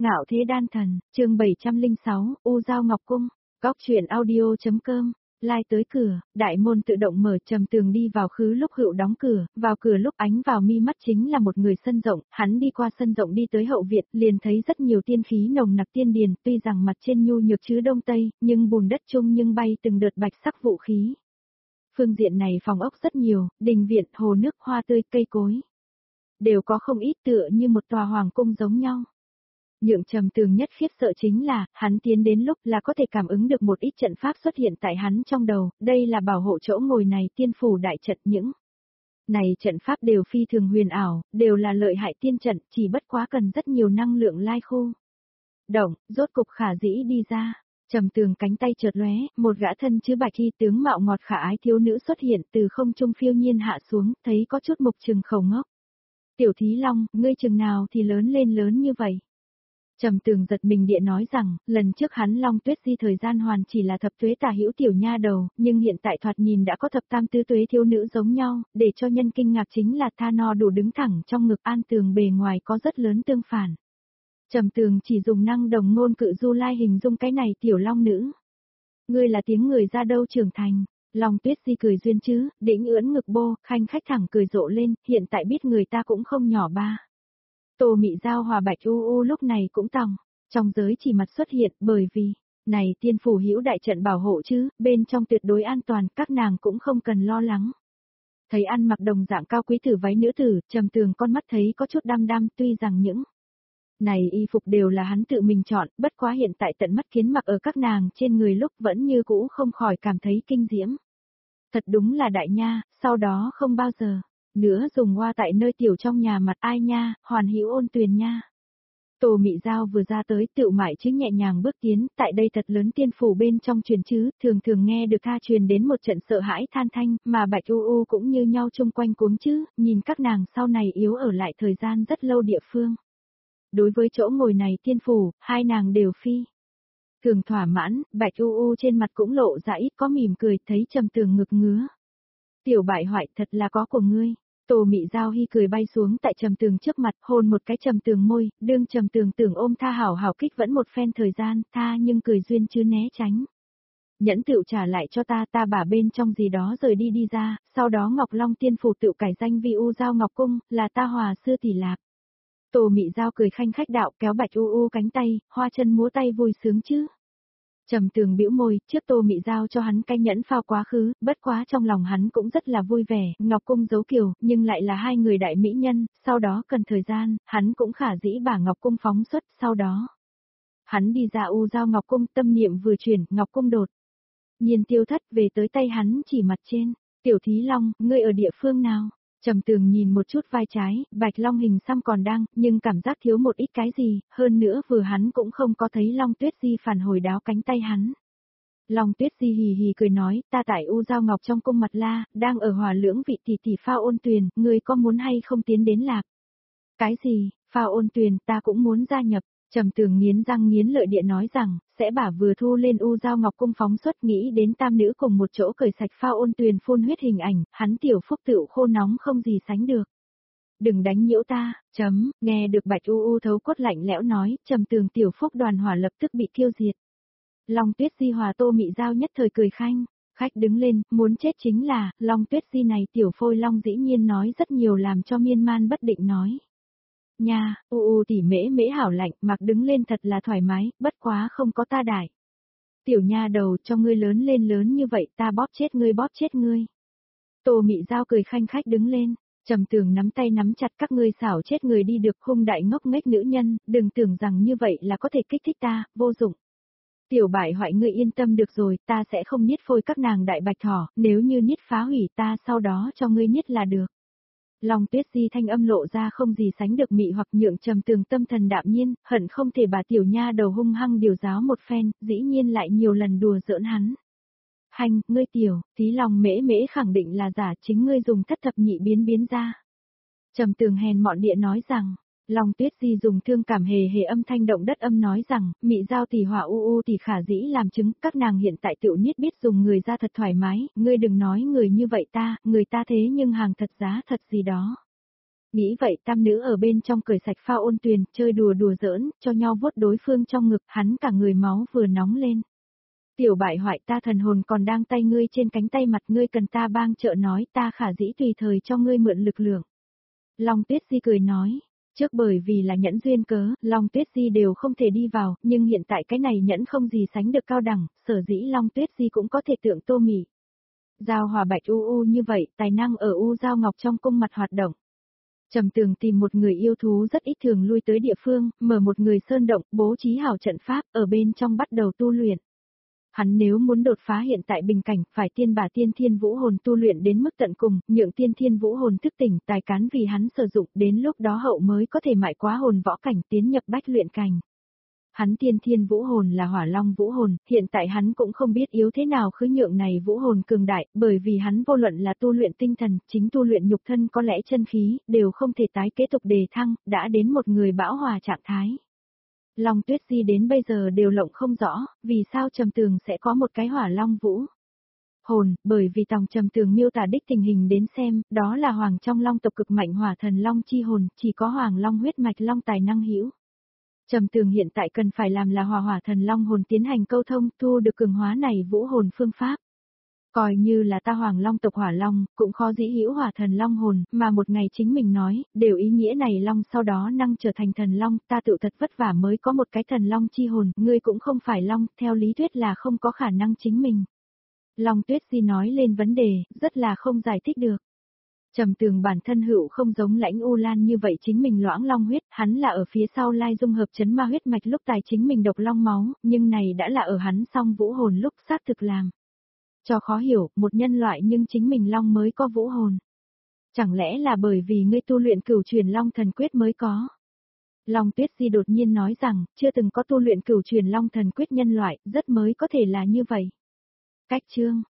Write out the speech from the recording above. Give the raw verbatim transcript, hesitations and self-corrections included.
Ngạo thế đan thần, chương bảy trăm lẻ sáu, U Giao Ngọc Cung, góc truyện audio.com, lai tới cửa, đại môn tự động mở. Trầm Tường đi vào khứ lúc Hựu đóng cửa, vào cửa lúc ánh vào mi mắt chính là một người sân rộng, hắn đi qua sân rộng đi tới hậu viện, liền thấy rất nhiều tiên khí nồng nặc tiên điền, tuy rằng mặt trên nhu nhược chứ đông tây, nhưng bùn đất chung nhưng bay từng đợt bạch sắc vũ khí. Phương diện này phòng ốc rất nhiều, đình viện, hồ nước, hoa tươi, cây cối, đều có không ít tựa như một tòa hoàng cung giống nhau. Nhượng Trầm Tường nhất khiếp sợ chính là, hắn tiến đến lúc là có thể cảm ứng được một ít trận pháp xuất hiện tại hắn trong đầu, đây là bảo hộ chỗ ngồi này tiên phủ đại trận những. Này trận pháp đều phi thường huyền ảo, đều là lợi hại tiên trận, chỉ bất quá cần rất nhiều năng lượng lai khu. Động, rốt cục khả dĩ đi ra. Trầm Tường cánh tay chợt lóe, một gã thân chữ bạch y tướng mạo ngọt khả ái thiếu nữ xuất hiện từ không trung phiêu nhiên hạ xuống, thấy có chút mục trừng khẩu ngốc. Tiểu Thí Long, ngươi chừng nào thì lớn lên lớn như vậy? Trầm Tường giật mình địa nói rằng, lần trước hắn Long Tuyết Di thời gian hoàn chỉ là thập tuế tả hữu tiểu nha đầu, nhưng hiện tại thoạt nhìn đã có thập tam tứ tuế thiếu nữ giống nhau, để cho nhân kinh ngạc chính là tha no đủ đứng thẳng trong ngực An Tường bề ngoài có rất lớn tương phản. Trầm Tường chỉ dùng năng đồng ngôn cự du lai hình dung cái này tiểu long nữ. Ngươi là tiếng người ra đâu trưởng thành? Long Tuyết Di cười duyên chứ, đĩnh ưỡn ngực bô, khanh khách thẳng cười rộ lên, hiện tại biết người ta cũng không nhỏ ba. Tô Mị Giao hòa Bạch U U lúc này cũng tòng, trong giới chỉ mặt xuất hiện, bởi vì, này tiên phủ hữu đại trận bảo hộ chứ, bên trong tuyệt đối an toàn, các nàng cũng không cần lo lắng. Thấy ăn mặc đồng dạng cao quý tử váy nữ tử, Trầm Tường con mắt thấy có chút đăm đăm, tuy rằng những này y phục đều là hắn tự mình chọn, bất quá hiện tại tận mắt kiến mặc ở các nàng trên người lúc vẫn như cũ không khỏi cảm thấy kinh diễm. Thật đúng là đại nha, sau đó không bao giờ nữa dùng hoa tại nơi tiểu trong nhà mặt ai nha, hoàn hữu ôn tuyền nha. Tô Mị Giao vừa ra tới tự mại chứ nhẹ nhàng bước tiến, tại đây thật lớn tiên phủ bên trong truyền chứ, thường thường nghe được tha truyền đến một trận sợ hãi than thanh, mà Bạch U U cũng như nhau chung quanh cuống chứ, nhìn các nàng sau này yếu ở lại thời gian rất lâu địa phương. Đối với chỗ ngồi này tiên phủ, hai nàng đều phi thường thỏa mãn, Bạch U U trên mặt cũng lộ ra ít có mỉm cười, thấy Trầm Tường ngực ngứa. Tiểu bại hoại thật là có của ngươi. Tô Mị Giao hi cười bay xuống tại Trầm Tường trước mặt, hôn một cái Trầm Tường môi, đương Trầm Tường tưởng ôm tha hảo hảo kích vẫn một phen thời gian, tha nhưng cười duyên chứ né tránh. Nhẫn tựu trả lại cho ta, ta bả bên trong gì đó rời đi đi ra, sau đó Ngọc Long tiên phủ tựu cải danh vi U Giao Ngọc Cung, là ta hòa sư tỷ lạp. Tô Mị Giao cười khanh khách đạo, kéo Bạch U U cánh tay, hoa chân múa tay vui sướng chứ. Trầm Tường bĩu môi, trước Tô Mị Giao cho hắn cái nhẫn phao quá khứ, bất quá trong lòng hắn cũng rất là vui vẻ, Ngọc Cung giấu kiều, nhưng lại là hai người đại mỹ nhân, sau đó cần thời gian, hắn cũng khả dĩ bả Ngọc Cung phóng xuất, sau đó. Hắn đi ra U Giao Ngọc Cung, tâm niệm vừa chuyển, Ngọc Cung đột nhiên tiêu thất, về tới tay hắn chỉ mặt trên, Tiểu Thí Long, ngươi ở địa phương nào? Trầm Tường nhìn một chút vai trái, Bạch Long hình xăm còn đang, nhưng cảm giác thiếu một ít cái gì, hơn nữa vừa hắn cũng không có thấy Long Tuyết Di phản hồi đáo cánh tay hắn. Long Tuyết Di hì hì cười nói, ta tại U Giao Ngọc trong cung mặt la, đang ở hòa lưỡng vị tỷ tỷ phao ôn tuyền, ngươi có muốn hay không tiến đến lạc? Cái gì, phao ôn tuyền, ta cũng muốn gia nhập. Trầm Tường nghiến răng nghiến lợi địa nói rằng, sẽ bả vừa thu lên U Giao Ngọc Cung phóng xuất, nghĩ đến tam nữ cùng một chỗ cởi sạch phao ôn tuyền phun huyết hình ảnh, hắn tiểu phúc tựu khô nóng không gì sánh được. Đừng đánh nhiễu ta, chấm, nghe được Bạch U U thấu cốt lạnh lẽo nói, Trầm Tường tiểu phúc đoàn hỏa lập tức bị tiêu diệt. Long Tuyết Di hòa Tô Mị Giao nhất thời cười khanh, khách đứng lên, muốn chết chính là, Long Tuyết Di này tiểu phôi long dĩ nhiên nói rất nhiều làm cho miên man bất định nói. Nha, U U tỷ mễ mễ hảo lạnh, mặc đứng lên thật là thoải mái, bất quá không có ta đại. Tiểu nha đầu cho ngươi lớn lên lớn như vậy, ta bóp chết ngươi bóp chết ngươi. Tô Mị Giao cười khanh khách đứng lên, Trầm Tường nắm tay nắm chặt, các ngươi xảo chết người đi được, hung đại ngốc nghếch nữ nhân, đừng tưởng rằng như vậy là có thể kích thích ta, vô dụng. Tiểu bại hoại ngươi yên tâm được rồi, ta sẽ không niết phôi các nàng đại bạch thỏ, nếu như niết phá hủy ta sau đó cho ngươi niết là được. Long Tuyết Di thanh âm lộ ra không gì sánh được mị hoặc nhượng Trầm Tường tâm thần đạm nhiên, hận không thể bà tiểu nha đầu hung hăng điều giáo một phen, dĩ nhiên lại nhiều lần đùa giỡn hắn. Hành, ngươi tiểu, tí lòng mễ mễ khẳng định là giả, chính ngươi dùng thất thập nhị biến biến ra. Trầm Tường hèn mọn địa nói rằng, Long Tuyết Di dùng thương cảm hề hề âm thanh động đất âm nói rằng, Mị Giao tỷ hỏa U U tỷ khả dĩ làm chứng, các nàng hiện tại tiểu niết biết dùng người ra thật thoải mái, ngươi đừng nói người như vậy ta, người ta thế nhưng hàng thật giá thật gì đó. Nghĩ vậy tam nữ ở bên trong cởi sạch phao ôn tuyền, chơi đùa đùa giỡn, cho nhau vuốt đối phương trong ngực, hắn cả người máu vừa nóng lên. Tiểu bại hoại, ta thần hồn còn đang tay ngươi trên cánh tay mặt, ngươi cần ta bang trợ nói, ta khả dĩ tùy thời cho ngươi mượn lực lượng. Long Tuyết Di cười nói, trước bởi vì là nhẫn duyên cớ, Long Tuyết Di đều không thể đi vào, nhưng hiện tại cái này nhẫn không gì sánh được cao đẳng, sở dĩ Long Tuyết Di cũng có thể tượng Tô Mị. Giao Hòa Bạch u u như vậy, tài năng ở U Giao Ngọc trong cung mặt hoạt động. Trầm Tường tìm một người yêu thú rất ít thường lui tới địa phương, mở một người sơn động, bố trí hảo trận pháp, ở bên trong bắt đầu tu luyện. Hắn nếu muốn đột phá hiện tại bình cảnh, phải tiên bà tiên thiên vũ hồn tu luyện đến mức tận cùng, nhượng tiên thiên vũ hồn thức tỉnh, tài cán vì hắn sử dụng, đến lúc đó hậu mới có thể mại quá hồn võ cảnh tiến nhập bách luyện cảnh. Hắn tiên thiên vũ hồn là hỏa long vũ hồn, hiện tại hắn cũng không biết yếu thế nào khứ nhượng này vũ hồn cường đại, bởi vì hắn vô luận là tu luyện tinh thần, chính tu luyện nhục thân có lẽ chân khí, đều không thể tái kế tục đề thăng, đã đến một người bão hòa trạng thái. Long Tuyết Di đến bây giờ đều lộng không rõ, vì sao Trầm Tường sẽ có một cái hỏa long vũ hồn, bởi vì tòng Trầm Tường miêu tả đích tình hình đến xem, đó là hoàng trong long tộc cực mạnh hỏa thần long chi hồn, chỉ có hoàng long huyết mạch long tài năng hữu. Trầm Tường hiện tại cần phải làm là hòa hỏa thần long hồn tiến hành câu thông, thu được cường hóa này vũ hồn phương pháp. Coi như là ta hoàng long tộc hỏa long, cũng khó dĩ hữu hỏa thần long hồn, mà một ngày chính mình nói, đều ý nghĩa này long sau đó năng trở thành thần long, ta tự thật vất vả mới có một cái thần long chi hồn, ngươi cũng không phải long, theo lý thuyết là không có khả năng chính mình. Long Tuyết Di nói lên vấn đề, rất là không giải thích được. Trầm Tường bản thân hữu không giống Lãnh U Lan như vậy chính mình loãng long huyết, hắn là ở phía sau lai dung hợp chấn ma huyết mạch lúc tài chính mình độc long máu, nhưng này đã là ở hắn song vũ hồn lúc xác thực làm. Cho khó hiểu, một nhân loại nhưng chính mình long mới có vũ hồn. Chẳng lẽ là bởi vì ngươi tu luyện cửu truyền long thần quyết mới có? Long Tuyết Di đột nhiên nói rằng, chưa từng có tu luyện cửu truyền long thần quyết nhân loại, rất mới có thể là như vậy. Cách chương